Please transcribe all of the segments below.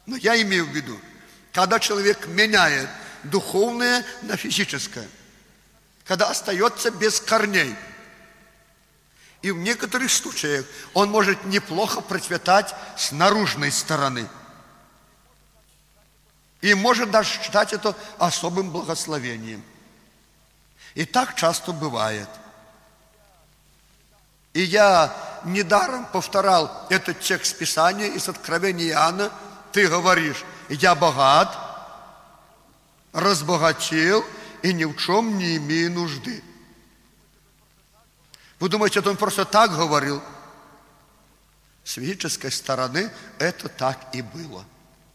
Но я имею в виду, когда человек меняет духовное на физическое, когда остается без корней. И в некоторых случаях он может неплохо процветать с наружной стороны. И может даже считать это особым благословением. И так часто бывает. И я недаром повторял этот текст Писания из Откровения Иоанна. Ты говоришь: я богат, разбогател и ни в чем не имею нужды. Вы думаете, это он просто так говорил? С физической стороны это так и было.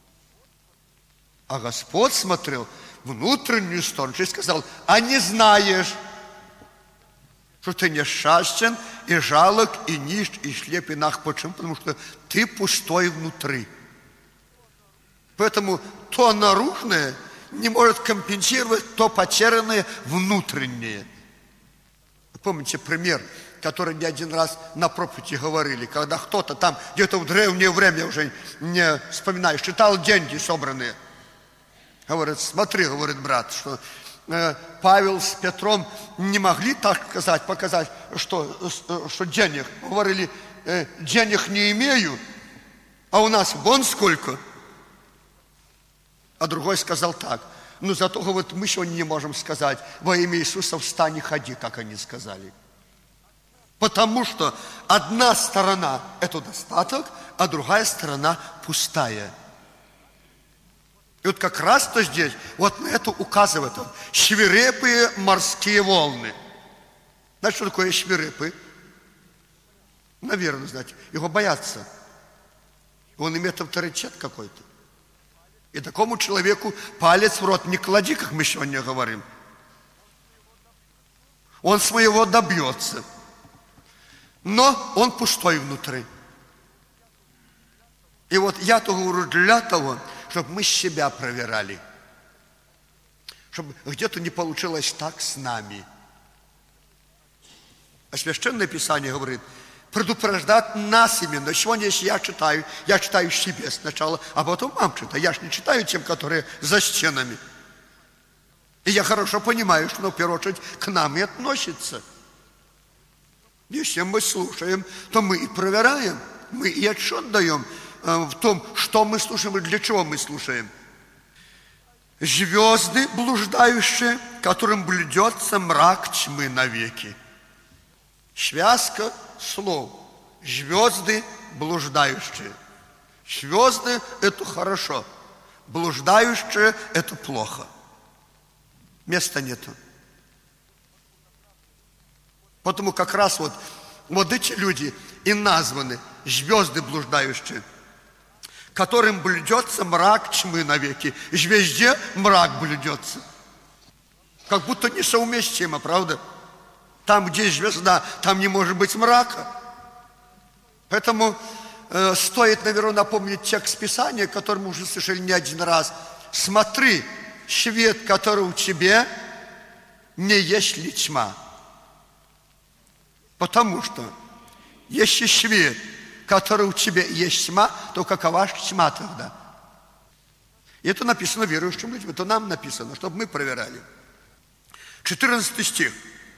А Господь смотрел внутреннюю сторону и сказал: а не знаешь, что ты несчастен и жалок, и нищ, и слеп, и наг. Почему? Потому что ты пустой внутри. Поэтому то наружное не может компенсировать то потерянное внутреннее. Помните пример, который не один раз на проповеди говорили, когда кто-то там где-то в древнее время, уже не вспоминаю, считал деньги собранные. Говорит: смотри, говорит брат, что Павел с Петром не могли так сказать, показать, что денег. Говорили: денег не имею, а у нас вон сколько. А другой сказал так: ну зато, говорит, мы сегодня не можем сказать: во имя Иисуса встань и ходи, как они сказали. Потому что одна сторона – это достаток, а другая сторона – пустая. И вот как раз-то здесь вот на это указывает он. Свирепые морские волны. Знаете, что такое свирепый? Наверное, знаете. Его боятся. Он имеет авторитет какой-то. И такому человеку палец в рот не клади, как мы сегодня говорим. Он своего добьется. Но он пустой внутри. И вот я-то говорю для того, чтобы мы себя проверяли. Чтобы где-то не получилось так с нами. А Священное Писание говорит: предупреждать нас именно. Сегодня, если я читаю себе сначала, а потом вам читаю. Я же не читаю тем, которые за стенами. И я хорошо понимаю, что, в первую очередь, к нам и относится. Если мы слушаем, то мы и проверяем, мы и отчет даем в том, что мы слушаем и для чего мы слушаем. Звезды блуждающие, которым блюдется мрак тьмы навеки. Связка слов. Звезды блуждающие. Звезды – это хорошо. Блуждающие – это плохо. Места нету. Потому как раз вот эти люди и названы звезды блуждающие, которым блюдется мрак тьмы навеки. И везде мрак блюдется. Как будто несовместимо, правда? Там, где звезда, там не может быть мрака. Поэтому стоит, наверное, напомнить текст Писания, который мы уже слышали не один раз. Смотри, свет, который у тебя, не есть ли тьма. Потому что, если свет, который у тебя есть тьма, то какова же тьма тогда? И это написано верующим людям, это нам написано, чтобы мы проверяли. 14 стих.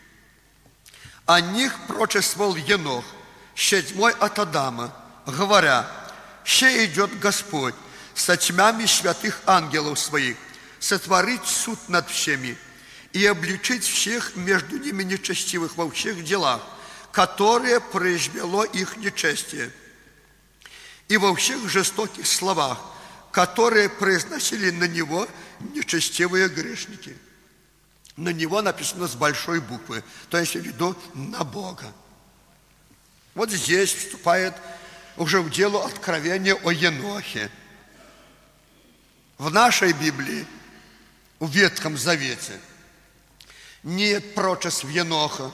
О них пророчествовал Енох, 7 от Адама, говоря: «Ще идет Господь со тьмами святых ангелов своих, сотворить суд над всеми и обличить всех между ними нечестивых во всех делах, которые произвело их нечестие, и во всех жестоких словах, которые произносили на него нечестивые грешники». На него написано с большой буквы, то есть в виду на Бога. Вот здесь вступает уже в дело откровение о Енохе. В нашей Библии, в Ветхом Завете, нет пророчеств Еноха,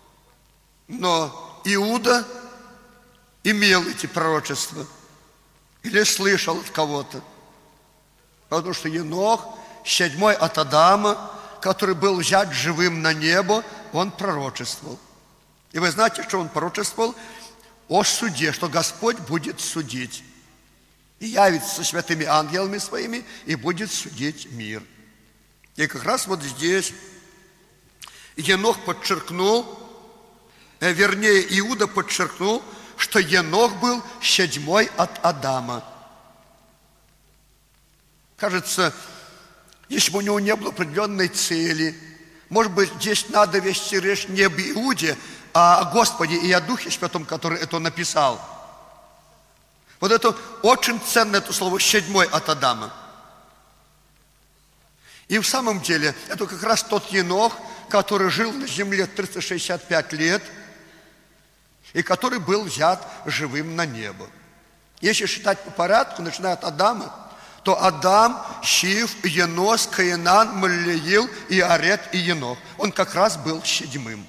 но Иуда имел эти пророчества или слышал от кого-то. Потому что Енох, 7 от Адама, который был взят живым на небо, он пророчествовал. И вы знаете, что он пророчествовал? О суде, что Господь будет судить. и явится со святыми ангелами своими и будет судить мир. И как раз вот здесь Енох подчеркнул, вернее, Иуда подчеркнул, что Енох был седьмой от Адама. Кажется, если бы у него не было определенной цели, может быть, здесь надо вести речь не об Иуде, а о Господе и о Духе Святом, который это написал. Вот это очень ценное это слово «седьмой от Адама». И в самом деле, это как раз тот Енох, который жил на земле 365 лет, и который был взят живым на небо. Если считать по порядку, начиная от Адама, то Адам, Шиф, Енос, Каинан, Маллеил, Иарет и Енох. Он как раз был седьмым.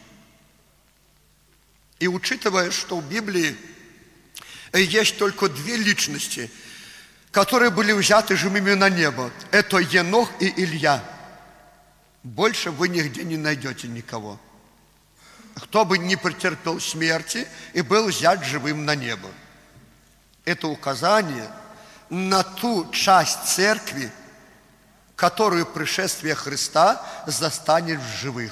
И учитывая, что в Библии есть только две личности, которые были взяты живыми на небо, это Енох и Илья. Больше вы нигде не найдете никого, кто бы не претерпел смерти и был взят живым на небо. Это указание на ту часть церкви, которую пришествие Христа застанет в живых.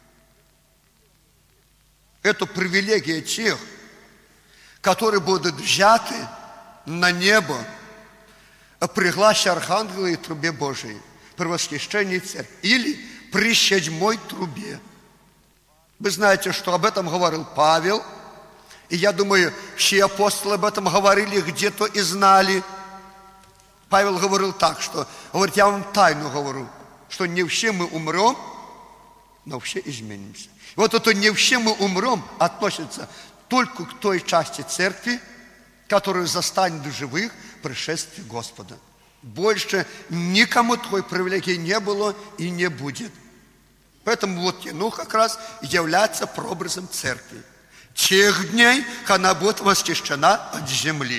Это привилегия тех, которые будут взяты на небо при гласе архангела и трубе Божией, при восхищении церкви или при седьмой трубе. Вы знаете, что об этом говорил Павел, и я думаю, все апостолы об этом говорили где-то и знали. Павел говорил так, что, говорит, я вам тайну говорю, что не все мы умрем, но все изменимся. И вот это не все мы умрем относится только к той части церкви, которую застанет в живых пришествие Господа. Больше никому такой привилегии не было и не будет. Поэтому вот Енох как раз является прообразом церкви. Тех дней, когда она будет восхищена от земли.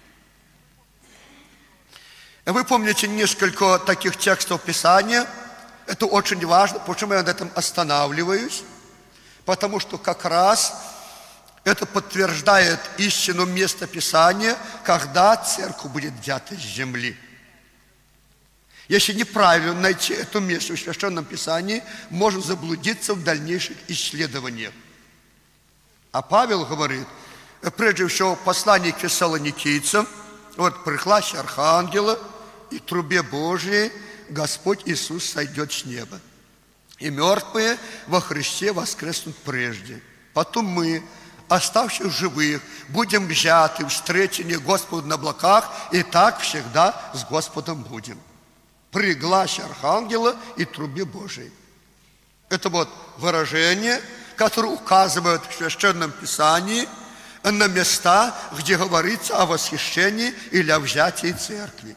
Вы помните несколько таких текстов Писания. Это очень важно. Почему я на этом останавливаюсь? Потому что как раз это подтверждает истину места Писания, когда церковь будет взята с земли. Если неправильно найти это место в Священном Писании, можно заблудиться в дальнейших исследованиях. А Павел говорит, прежде всего, в послании к фессалоникийцам, вот при гласе архангела и трубе Божией Господь Иисус сойдет с неба. И мертвые во Христе воскреснут прежде. Потом мы, оставшись живых, будем взяты в встретение Господу на облаках, и так всегда с Господом будем. При гласе архангела и трубе Божией. Это вот выражение, которое указывает в Священном Писании на места, где говорится о восхищении или о взятии церкви.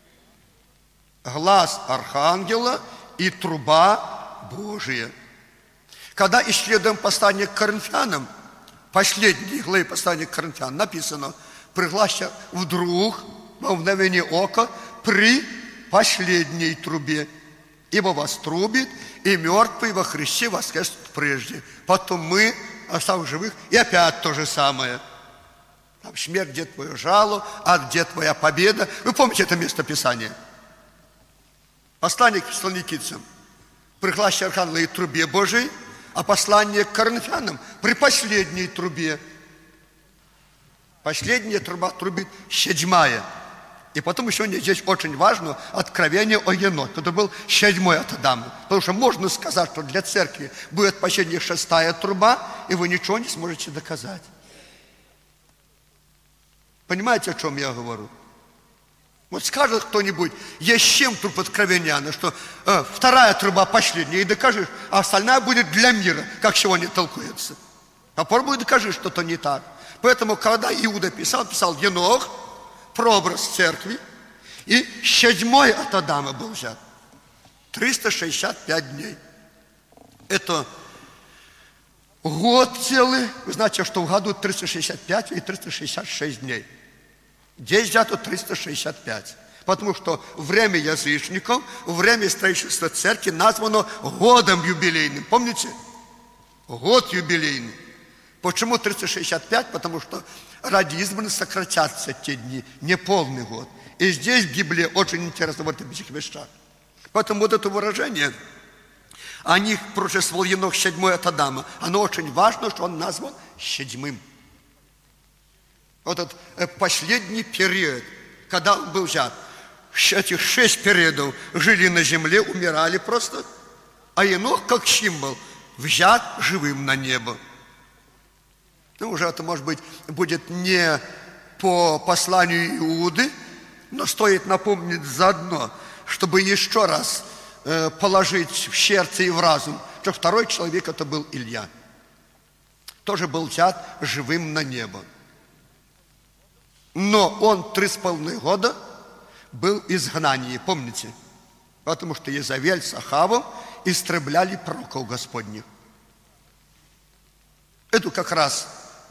Глас архангела и труба Божия. Когда исследуем послание к Коринфянам, последней главе послания к Коринфянам написано: при гласе вдруг, во мгновение ока, при последней трубе, ибо вострубит, и мертвые во Христе воскреснут прежде. Потом мы, оставшись живых, и опять то же самое. Там смерть, где твое жало, а где твоя победа. Вы помните это место Писания? Послание к фессалоникийцам при гласе архангела и трубе Божией, а послание к Коринфянам при последней трубе. Последняя труба трубит седьмая. И потом еще здесь очень важно откровение о Енохе, который был седьмой от Адама. Потому что можно сказать, что для церкви будет последняя шестая труба, и вы ничего не сможете доказать. Понимаете, о чем я говорю? Вот скажет кто-нибудь, есть чем тут откровение, что вторая труба последняя, и докажешь, а остальная будет для мира, как сегодня толкуется. Попробуй докажи, что-то не так. Поэтому, когда Иуда писал Енох, прообраз церкви, и седьмой от Адама был взят. 365 дней. Это год целый. Вы знаете, что в году 365 и 366 дней. Здесь взято 365. Потому что время язычников, время строительства церкви названо годом юбилейным. Помните? Год юбилейный. Почему 365? Потому что ради избранных сократятся те дни, не полный год. И здесь в Библии очень интересно вот в этих вещах. Поэтому вот это выражение, о них пророчествовал Енох 7 от Адама, оно очень важно, что он назван 7. Вот этот последний период, когда он был взят. Этих 6 периодов жили на земле, умирали просто, а Енох, как символ, взят живым на небо. Ну, уже это, может быть, будет не по посланию Иуды, но стоит напомнить заодно, чтобы еще раз положить в сердце и в разум, что второй человек это был Илья. Тоже был взят живым на небо. Но он 3,5 года был в изгнании, помните? Потому что Иезавель с Ахавом истребляли пророков Господних. Это как раз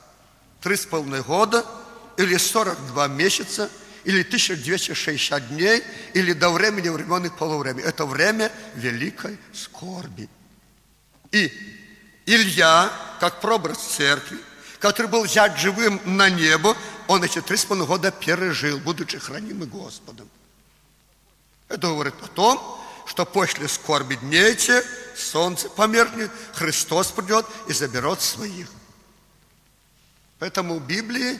3,5 года, или 42 месяца, или 1260 дней, или до времени времен и полувремени. Это время великой скорби. И Илья, как прообраз церкви, который был взят живым на небо, он эти 3,5 года пережил, будучи хранимым Господом. Это говорит о том, что после скорби дней этих солнце померкнет, Христос придет и заберет своих. Поэтому в Библии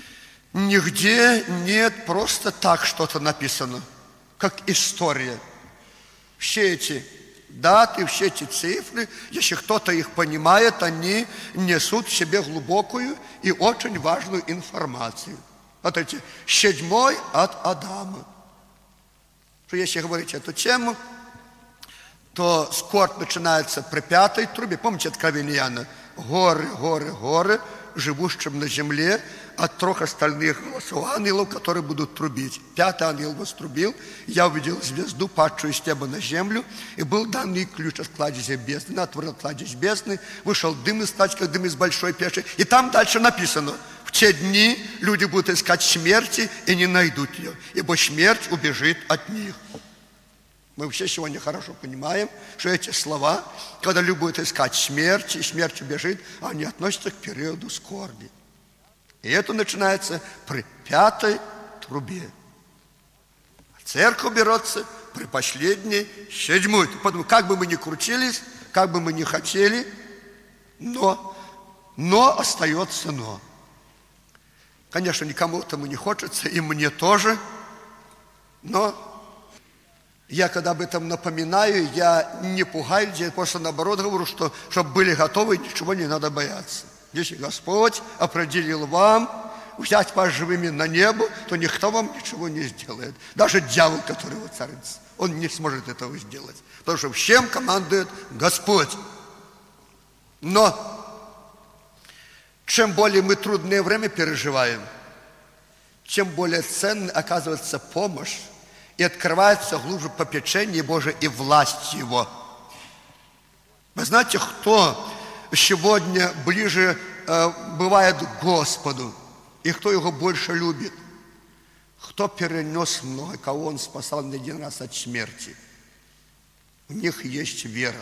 нигде нет просто так что-то написано, как история. Все эти даты, все эти цифры, если кто-то их понимает, они несут в себе глубокую и очень важную информацию. Вот эти 7 от Адама. Что если говорить эту тему, то скорбь начинается при 5-й трубе. Помните Откровение Иоанна? Горы, горы, горы, живущим на земле, от 3 остальных голосов ангелов, которые будут трубить. 5-й ангел вострубил, я увидел звезду, падшую с неба на землю, и был данный ключ от кладезя бездны, отворил кладезь бездны, вышел дым из стать, как дым из большой печи. И там дальше написано: в те дни люди будут искать смерти и не найдут ее, ибо смерть убежит от них. Мы все сегодня хорошо понимаем, что эти слова, когда люди будут искать смерть, и смерть убежит, они относятся к периоду скорби. И это начинается при 5-й трубе. Церковь берется при последней 7-й. Потому как бы мы ни крутились, как бы мы ни хотели, но остается но. Конечно, никому этому не хочется, и мне тоже, но я когда об этом напоминаю, я не пугаю людей, просто наоборот говорю, что чтобы были готовы, ничего не надо бояться. Если Господь определил вам взять вас живыми на небо, то никто вам ничего не сделает. Даже дьявол, который его царится, он не сможет этого сделать. Потому что всем командует Господь. Но чем более мы трудное время переживаем, тем более ценной оказывается помощь, и открывается глубже попечение Божие и власть Его. Вы знаете, кто сегодня ближе бывает к Господу, и кто Его больше любит? Кто перенес много, кого Он спасал не один раз от смерти? У них есть вера.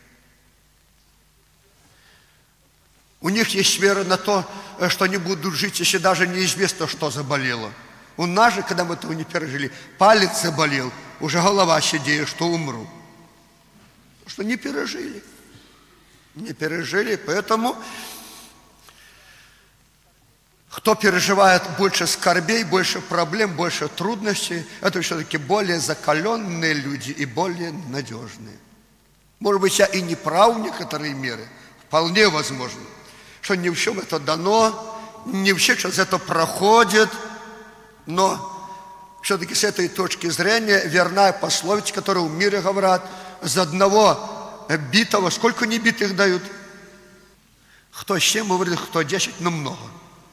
У них есть вера на то, что они будут жить, если даже неизвестно, что заболело. У нас же, когда мы этого не пережили, палец заболел, уже голова сидеет, что умру. Что не пережили. Не пережили, поэтому кто переживает больше скорбей, больше проблем, больше трудностей, это все-таки более закаленные люди и более надежные. Может быть, я и не прав в некоторые меры, вполне возможно, что не в чем это дано, не все через это проходит, но все-таки с этой точки зрения верна пословица, которую в мире говорят: за одного битого сколько небитых дают? Кто 7 говорит, кто 10, но много.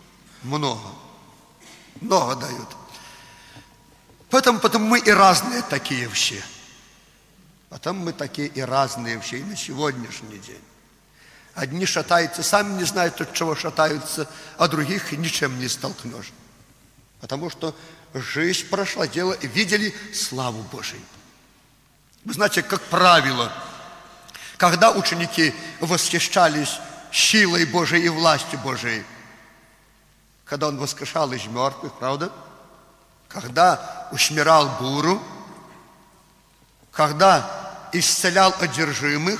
Много дают. Поэтому мы и разные такие все. Потом мы такие и разные все и на сегодняшний день. Одни шатаются, сами не знают, от чего шатаются, а других ничем не столкнешь. Потому что жизнь прошла, видели славу Божию. Вы знаете, как правило, когда ученики восхищались силой Божией и властью Божией, когда Он воскрешал из мертвых, правда? когда усмирял бурю, когда исцелял одержимых,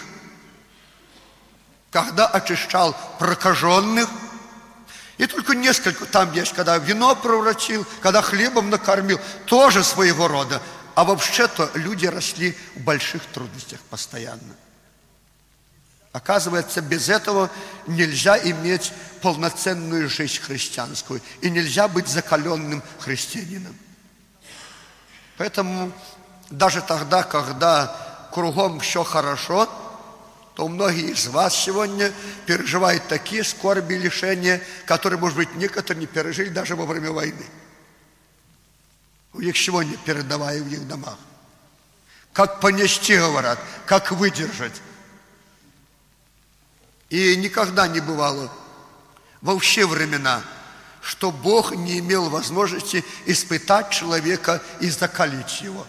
когда очищал прокаженных. И только несколько там есть, когда вино превратил, когда хлебом накормил, тоже своего рода. А вообще-то люди росли в больших трудностях постоянно. Оказывается, без этого нельзя иметь полноценную жизнь христианскую. И нельзя быть закаленным христианином. Поэтому даже тогда, когда кругом все хорошо, то многие из вас сегодня переживают такие скорби и лишения, которые, может быть, некоторые не пережили даже во время войны. У них сегодня передавая в их домах. Как понести, говорят, как выдержать. И никогда не бывало во все времена, что Бог не имел возможности испытать человека и закалить его.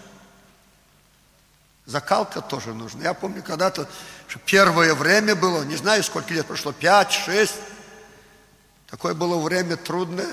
Закалка тоже нужна. Я помню, когда-то первое время было, не знаю, сколько лет прошло, 5-6. Такое было время трудное.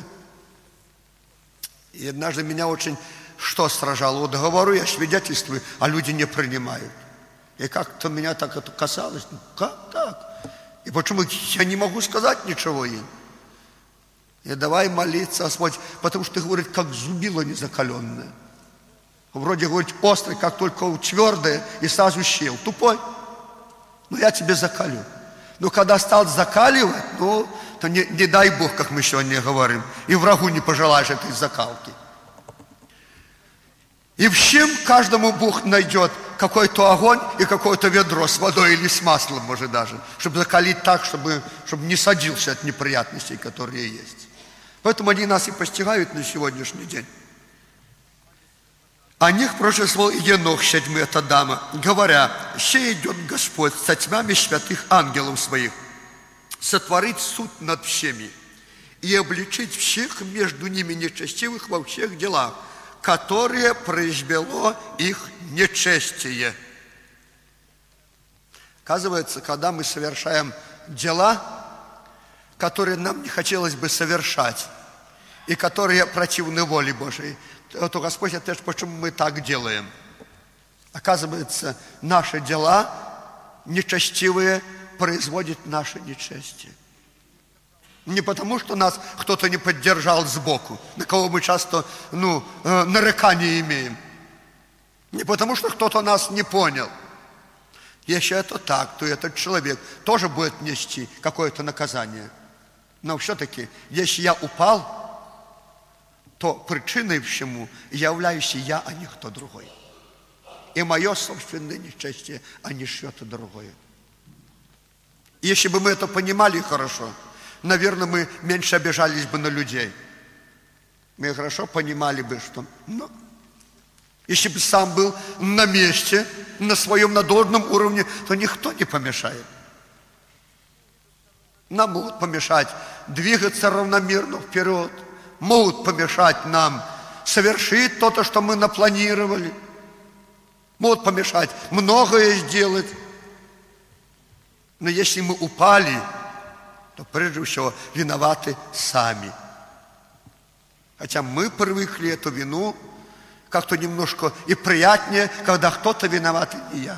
И однажды меня очень что сражало? Вот говорю, я свидетельствую, а люди не принимают. И как-то меня так это касалось. Ну, как так? И почему я не могу сказать ничего им? И давай молиться, Господь, потому что ты говоришь, как зубило незакаленное. Вроде говорит острый, как только твердое, и сразу щел. Тупой. Но я тебе закалю. Но когда стал закаливать, ну, то не дай Бог, как мы сегодня говорим, и врагу не пожелаешь этой закалки. И в чем каждому Бог найдет какой-то огонь и какое-то ведро с водой или с маслом, может даже, чтобы закалить так, чтобы не садился от неприятностей, которые есть. Поэтому они нас и постигают на сегодняшний день. О них пророчествовал Енох, 7 от Адама, говоря: «Ще идет Господь со тьмами святых ангелов своих, сотворить суд над всеми и обличить всех между ними нечестивых во всех делах, которые произвело их нечестие». Оказывается, когда мы совершаем дела, которые нам не хотелось бы совершать, и которые противны воле Божией, то Господь ответит, почему мы так делаем. Оказывается, наши дела нечестивые производят наше нечестие. Не потому, что нас кто-то не поддержал сбоку, на кого мы часто нарекания имеем. Не потому, что кто-то нас не понял. Если это так, то этот человек тоже будет нести какое-то наказание. Но все-таки, если я упал, то причиной всему являюсь я, а не кто другой. И мое собственное несчастье, а не что-то другое. Если бы мы это понимали хорошо, наверное, мы меньше обижались бы на людей. Мы хорошо понимали бы, что... если бы сам был на месте, на своем надолжном уровне, то никто не помешает. Нам могут помешать двигаться равномерно вперед. Могут помешать нам совершить то, что мы напланировали. Могут помешать многое сделать. Но если мы упали, то прежде всего виноваты сами. Хотя мы привыкли эту вину как-то немножко и приятнее, когда кто-то виноват, и не я.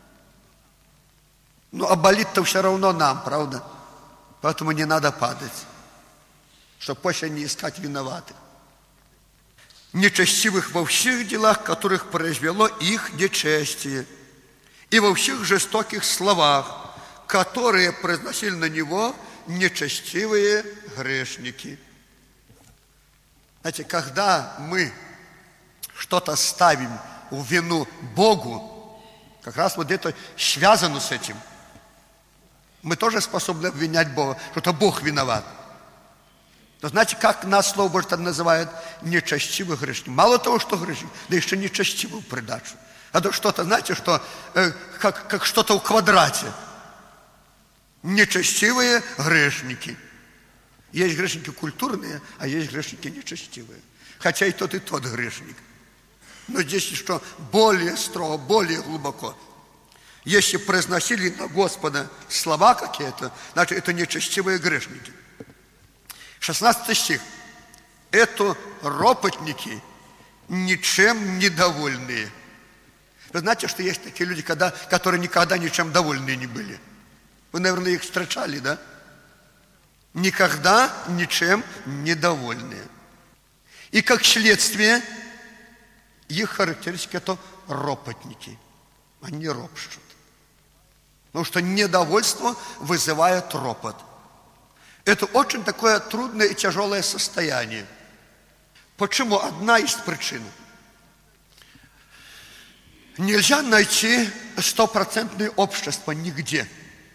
А болит-то все равно нам, правда? Поэтому не надо падать, чтобы после не искать виноватых. Нечестивых во всех делах, которых произвело их нечестие, и во всех жестоких словах, которые произносили на него нечестивые грешники. Знаете, когда мы что-то ставим в вину Богу, как раз вот это связано с этим. Мы тоже способны обвинять Бога, что это Бог виноват. Но знаете, как нас Слово Божье называет? Нечестивых грешников. Мало того, что грешник, да еще нечестивый в придачу. А то что-то, знаете, что как что-то в квадрате. Нечестивые грешники. Есть грешники культурные, а есть грешники нечестивые. Хотя и тот грешник. Но здесь что более строго, более глубоко. Если произносили на Господа слова какие-то, значит, это нечестивые грешники. 16 стих. Это ропотники ничем недовольные. Вы знаете, что есть такие люди, которые никогда ничем довольны не были? Вы, наверное, их встречали, да? Никогда ничем недовольные. И как следствие, их характеристика – это ропотники. Они ропщут. Потому что недовольство вызывает ропот. Это очень такое трудное и тяжелое состояние. Почему? Одна из причин. Нельзя найти стопроцентное общество нигде.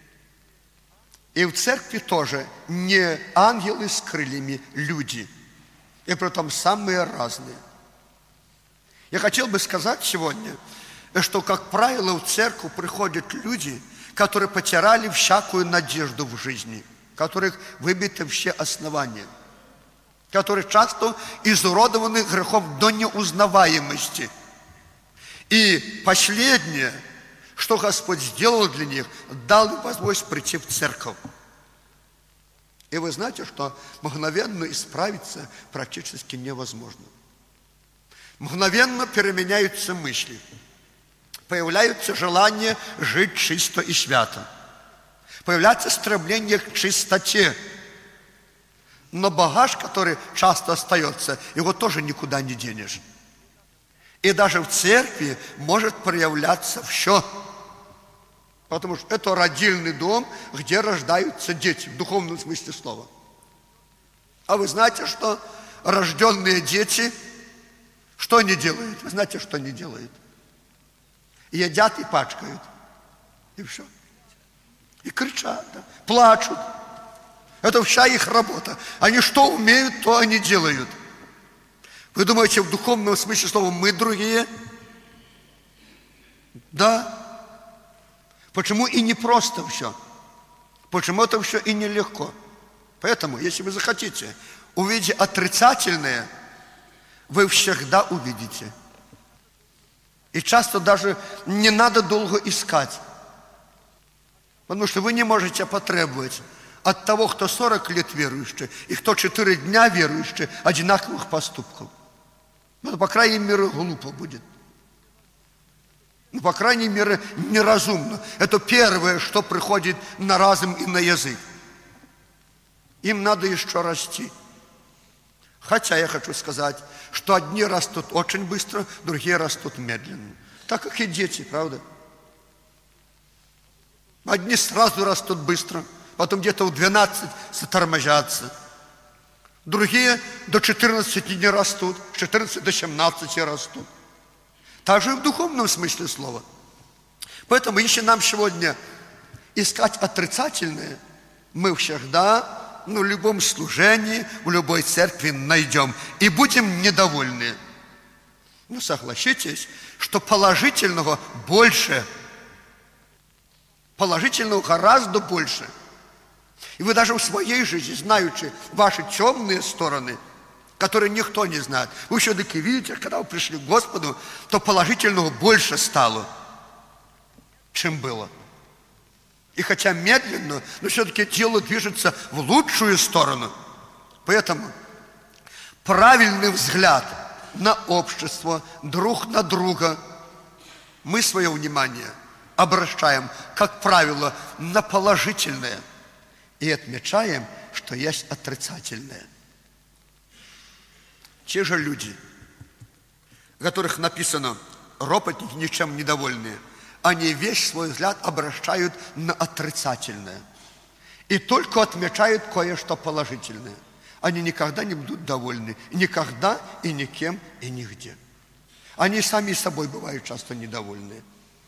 И в церкви тоже не ангелы с крыльями, люди. И притом самые разные. Я хотел бы сказать сегодня, что, как правило, в церковь приходят люди, которые потеряли всякую надежду в жизни, которых выбиты все основания, которые часто изуродованы грехом до неузнаваемости. И последнее, что Господь сделал для них, дал им возможность прийти в церковь. И вы знаете, что мгновенно исправиться практически невозможно. Мгновенно переменяются мысли. Появляются желания жить чисто и свято. Появляется стремление к чистоте. Но багаж, который часто остается, его тоже никуда не денешь. И даже в церкви может проявляться все. Потому что это родильный дом, где рождаются дети, в духовном смысле слова. А вы знаете, что рожденные дети, что они делают? Вы знаете, что они делают? Едят и пачкают. И все. И кричат, да? Плачут. Это вся их работа. Они что умеют, то они делают. Вы думаете, в духовном смысле слова мы другие? Да. Почему и не просто все? Почему это все и нелегко? Поэтому, если вы захотите увидеть отрицательное, вы всегда увидите. И часто даже не надо долго искать. Потому что вы не можете потребовать от того, кто 40 лет верующий, и кто 4 дня верующий, одинаковых поступков. Ну, по крайней мере, глупо будет. Ну, по крайней мере, неразумно. Это первое, что приходит на разум и на язык. Им надо еще расти. Хотя я хочу сказать, что одни растут очень быстро, другие растут медленно. Так как и дети, правда? Одни сразу растут быстро, потом где-то в 12 затормозятся. Другие до 14 не растут, с 14 до 17 растут. Также и в духовном смысле слова. Поэтому, если нам сегодня искать отрицательное, мы всегда, в любом служении, в любой церкви найдем и будем недовольны. Но согласитесь, что положительного больше. Положительного гораздо больше. И вы даже в своей жизни, знаете ваши темные стороны, которые никто не знает, вы все-таки видите, когда вы пришли к Господу, то положительного больше стало, чем было. И хотя медленно, но все-таки дело движется в лучшую сторону. Поэтому правильный взгляд на общество, друг на друга, мы свое внимание обращаем, как правило, на положительное и отмечаем, что есть отрицательное. Те же люди, о которых написано ропотники, ничем недовольные, они весь свой взгляд обращают на отрицательное. И только отмечают кое-что положительное. Они никогда не будут довольны. Никогда и никем и нигде. Они сами собой бывают часто недовольны.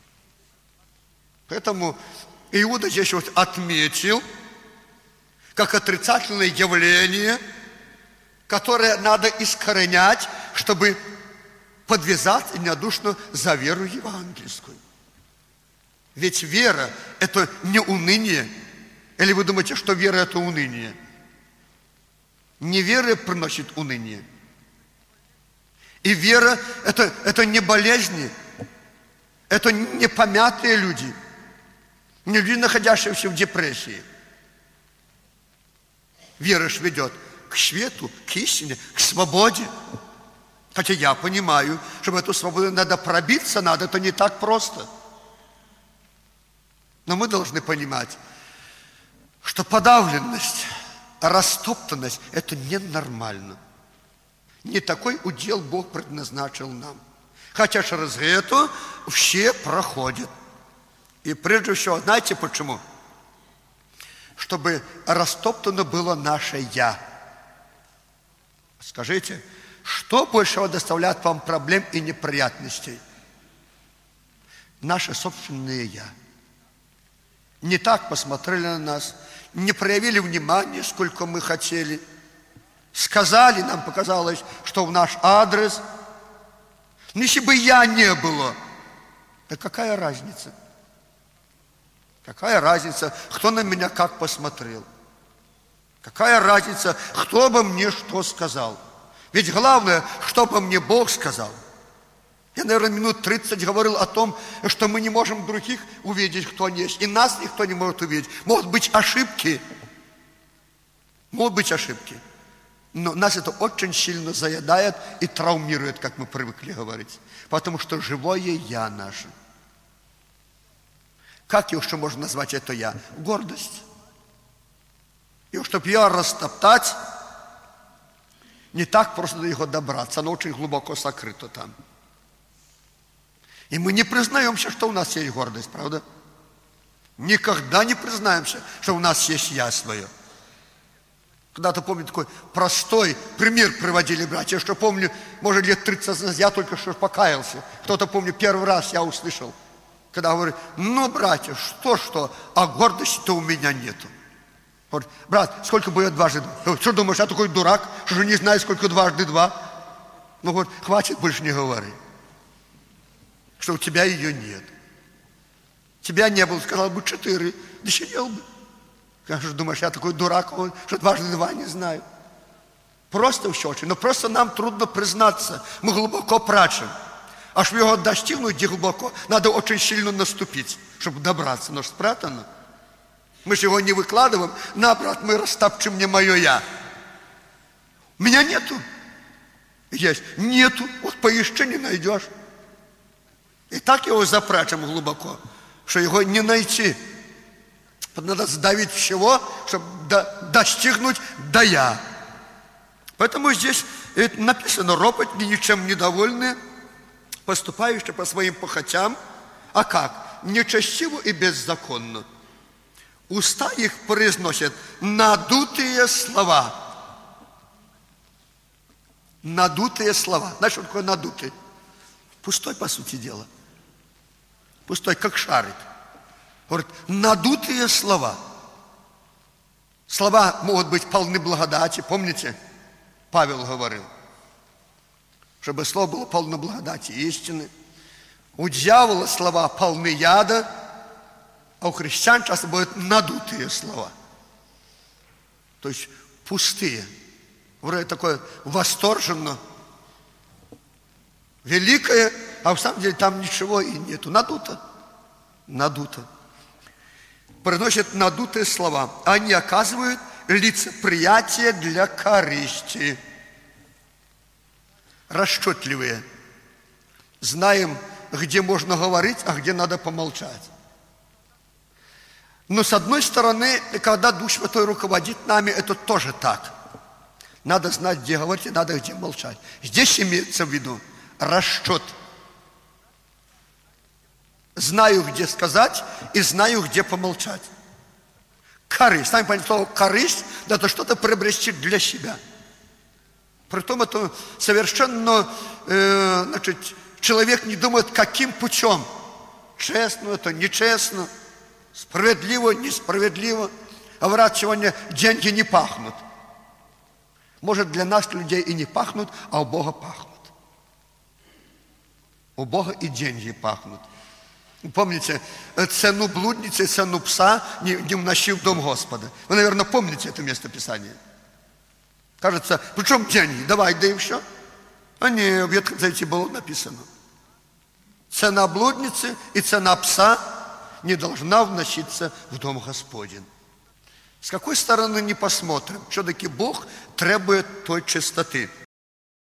Поэтому Иуда здесь вот отметил, как отрицательное явление, которое надо искоренять, чтобы подвязать единодушно за веру евангельскую. Ведь вера – это не уныние. Или вы думаете, что вера – это уныние? Невера приносит уныние. И вера – это не болезни, это не помятые люди, не люди, находящиеся в депрессии. Вера ж ведет к свету, к истине, к свободе. Хотя я понимаю, что в эту свободу надо пробиться, это не так просто. Но мы должны понимать, что подавленность, растоптанность – это ненормально. Не такой удел Бог предназначил нам. Хотя через это все проходят. И прежде всего, знаете почему? Чтобы растоптано было наше «я». Скажите, что большего доставляет вам проблем и неприятностей? Наше собственное «я». Не так посмотрели на нас, не проявили внимания, сколько мы хотели. Сказали, нам показалось, что в наш адрес. Но если бы «я» не было, да какая разница? Какая разница, кто на меня как посмотрел? Какая разница, кто бы мне что сказал? Ведь главное, что бы мне Бог сказал. Я, наверное, минут 30 говорил о том, что мы не можем других увидеть, кто они есть. И нас никто не может увидеть. Могут быть ошибки. Могут быть ошибки. Но нас это очень сильно заедает и травмирует, как мы привыкли говорить. Потому что живое «я» наше. Как еще можно назвать это «я»? Гордость. И чтобы ее растоптать, не так просто до него добраться. Оно очень глубоко сокрыто там. И мы не признаемся, что у нас есть гордость, правда? Никогда не признаемся, что у нас есть «я» свое. Когда-то, помню, такой простой пример приводили братья, что помню, может, лет 30 назад, я только что покаялся. Кто-то, помню, первый раз я услышал, когда говорит: ну, братья, что, а гордости-то у меня нету. Говорит: брат, сколько будет дважды два? Что думаешь, я такой дурак, что же не знаю, сколько дважды два? Ну, говорит, хватит, больше не говори, что у тебя ее нет. Тебя не было, сказал бы 4, да сидел бы. Как же думаешь, я такой дурак, что дважды два не знаю. Просто все очень. Но просто нам трудно признаться. Мы глубоко прячем. А чтобы его достигнуть глубоко, надо очень сильно наступить, чтобы добраться. Но спрятано. Мы же его не выкладываем. На, брат, мы растопчем не мое «я». Меня нету. Есть. Нету. Вот поищи, не найдешь. И так его запрячем глубоко, что его не найти. Надо сдавить всего, чтобы достигнуть до «я». Поэтому здесь написано: ропотни, ничем недовольны, поступающие по своим похотям. А как? Нечестиво и беззаконно. Уста их произносят надутые слова. Надутые слова. Знаешь, что такое надутый? Пустой, по сути дела. Пустой, как шарик. Говорит, надутые слова. Слова могут быть полны благодати. Помните, Павел говорил, чтобы слово было полно благодати и истины. У дьявола слова полны яда, а у христиан часто будут надутые слова. То есть пустые. Вроде такое восторженно, великое, а в самом деле там ничего и нету. Надуто. Надуто. Приносят надутые слова. Они оказывают лицеприятие для корысти. Расчетливые. Знаем, где можно говорить, а где надо помолчать. Но с одной стороны, когда Дух Святой руководит нами, это тоже так. Надо знать, где говорить, и надо где молчать. Здесь имеется в виду расчет. Знаю, где сказать, и знаю, где помолчать. Корысть. Сами понимаете, слово корысть – это что-то приобрести для себя. Притом это совершенно, человек не думает, каким путем. Честно это, нечестно, справедливо, несправедливо. Говорят, сегодня деньги не пахнут. Может, для нас, людей, и не пахнут, а у Бога пахнут. У Бога и деньги пахнут. Помните, цену блудницы, цену пса не вносил в дом Господа. Вы, наверное, помните это место Писания. Кажется, причем деньги? Давай, да и все. А не, в Ветхом Завете было написано. Цена блудницы и цена пса не должна вноситься в дом Господень. С какой стороны не посмотрим, все-таки Бог требует той чистоты.